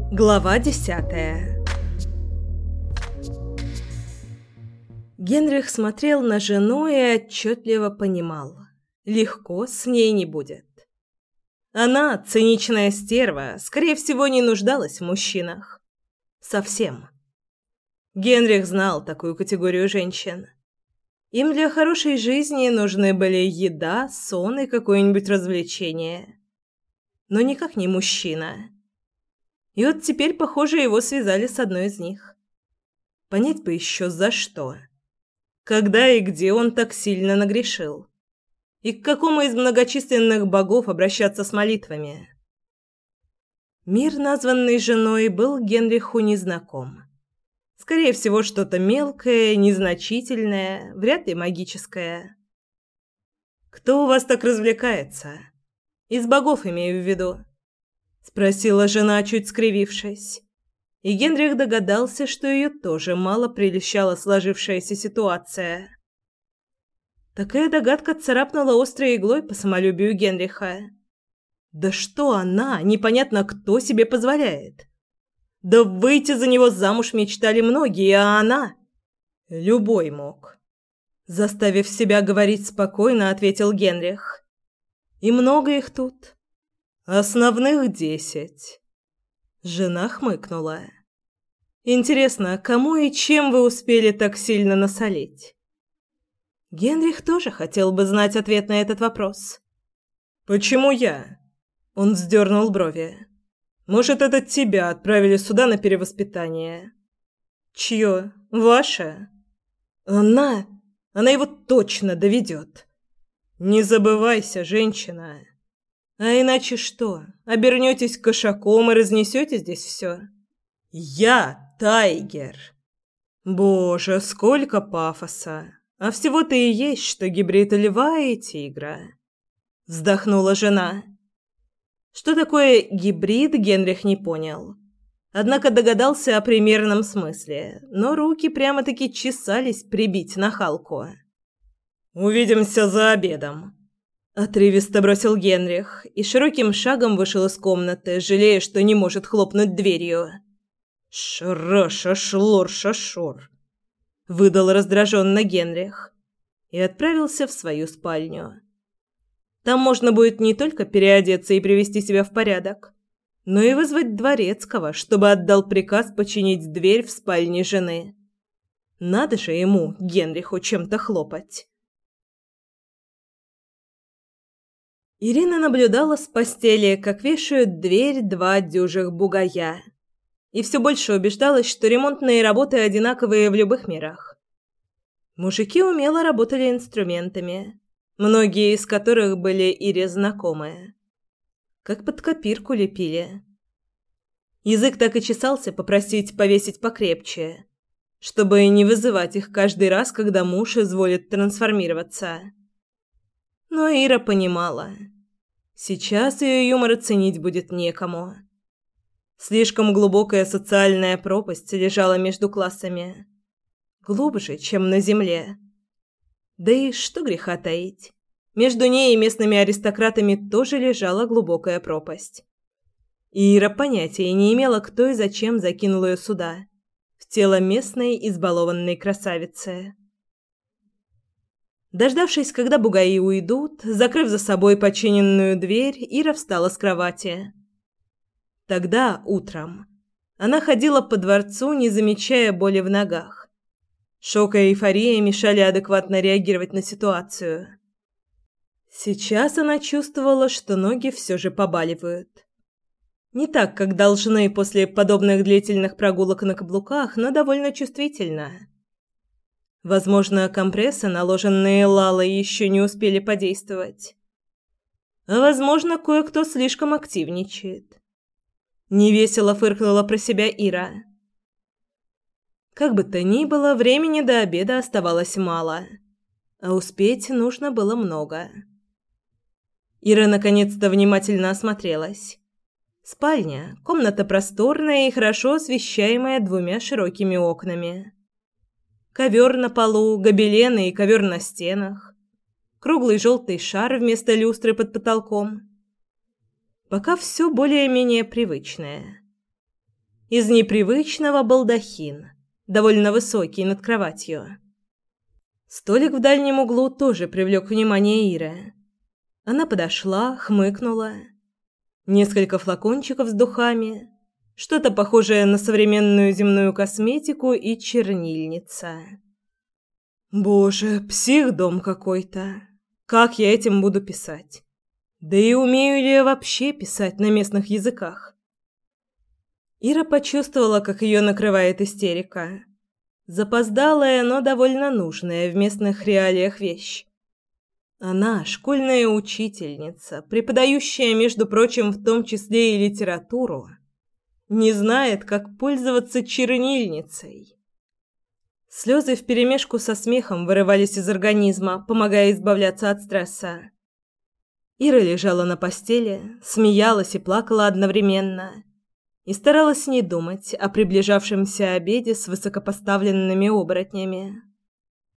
Глава 10. Генрих смотрел на жену и отчетливо понимал: легко с ней не будет. Она, циничная стерва, скорее всего, не нуждалась в мужчинах. Совсем. Генрих знал такую категорию женщин. Им для хорошей жизни нужны были еда, сон и какое-нибудь развлечение. Но никак не мужчина. И вот теперь, похоже, его связали с одной из них. Понять бы еще за что. Когда и где он так сильно нагрешил. И к какому из многочисленных богов обращаться с молитвами. Мир, названный женой, был Генриху незнаком. Скорее всего, что-то мелкое, незначительное, вряд ли магическое. «Кто у вас так развлекается? Из богов имею в виду», — спросила жена, чуть скривившись. И Генрих догадался, что ее тоже мало прельщала сложившаяся ситуация. Такая догадка царапнула острой иглой по самолюбию Генриха. Да что она, непонятно кто, себе позволяет? Да выйти за него замуж мечтали многие, а она... Любой мог. Заставив себя говорить спокойно, ответил Генрих. И много их тут. Основных 10. Жена хмыкнула. Интересно, кому и чем вы успели так сильно насолить? Генрих тоже хотел бы знать ответ на этот вопрос. «Почему я?» Он вздернул брови. «Может, это тебя отправили сюда на перевоспитание?» «Чье? Ваше?» Она его точно доведет. Не забывайся, женщина. А иначе что, обернетесь кошаком и разнесете здесь все? Я Тайгер. Боже, сколько пафоса. А всего-то и есть, что гибрид льва и тигра. Вздохнула жена. Что такое гибрид, Генрих не понял. Однако догадался о примерном смысле, но руки прямо-таки чесались прибить нахалку. «Увидимся за обедом», — отрывисто бросил Генрих и широким шагом вышел из комнаты, жалея, что не может хлопнуть дверью. «Шра-ша-шлор-ша-шор», — выдал раздраженно Генрих и отправился в свою спальню. Там можно будет не только переодеться и привести себя в порядок, но и вызвать дворецкого, чтобы отдал приказ починить дверь в спальне жены. Надо же ему, Генриху, чем-то хлопать. Ирина наблюдала с постели, как вешают дверь 2 дюжих бугая, и все больше убеждалась, что ремонтные работы одинаковые в любых мирах. Мужики умело работали инструментами, многие из которых были Ире знакомые. Как под копирку лепили. Язык так и чесался попросить повесить покрепче, чтобы не вызывать их каждый раз, когда муж изволит трансформироваться. Но Ира понимала. Сейчас ее юмор оценить будет некому. Слишком глубокая социальная пропасть лежала между классами. Глубже, чем на земле. Да и что греха таить. Между ней и местными аристократами тоже лежала глубокая пропасть. Ира понятия не имела, кто и зачем закинул ее сюда, в тело местной избалованной красавицы. Дождавшись, когда бугаи уйдут, закрыв за собой починенную дверь, Ира встала с кровати. Тогда, утром, она ходила по дворцу, не замечая боли в ногах. Шок и эйфория мешали адекватно реагировать на ситуацию. Сейчас она чувствовала, что ноги все же побаливают. Не так, как должны после подобных длительных прогулок на каблуках, но довольно чувствительно. Возможно, компрессы, наложенные Лалой, еще не успели подействовать. А возможно, кое-кто слишком активничает. Невесело фыркнула про себя Ира. Как бы то ни было, времени до обеда оставалось мало, а успеть нужно было много. Ира наконец-то внимательно осмотрелась. Спальня, комната просторная и хорошо освещаемая 2 широкими окнами. Ковер на полу, гобелены и ковер на стенах. Круглый желтый шар вместо люстры под потолком. Пока все более-менее привычное. из непривычного балдахин, довольно высокий над кроватью. Столик в дальнем углу тоже привлек внимание Иры. Она подошла, хмыкнула. Несколько флакончиков с духами, что-то похожее на современную земную косметику и чернильница. Боже, психдом какой-то. Как я этим буду писать? Да и умею ли я вообще писать на местных языках? Ира почувствовала, как ее накрывает истерика. Запоздалая, но довольно нужная в местных реалиях вещь. Она школьная учительница, преподающая, между прочим, в том числе и литературу, не знает, как пользоваться чернильницей. Слезы вперемешку со смехом вырывались из организма, помогая избавляться от стресса. Ира лежала на постели, смеялась и плакала одновременно и старалась не думать о приближавшемся обеде с высокопоставленными оборотнями.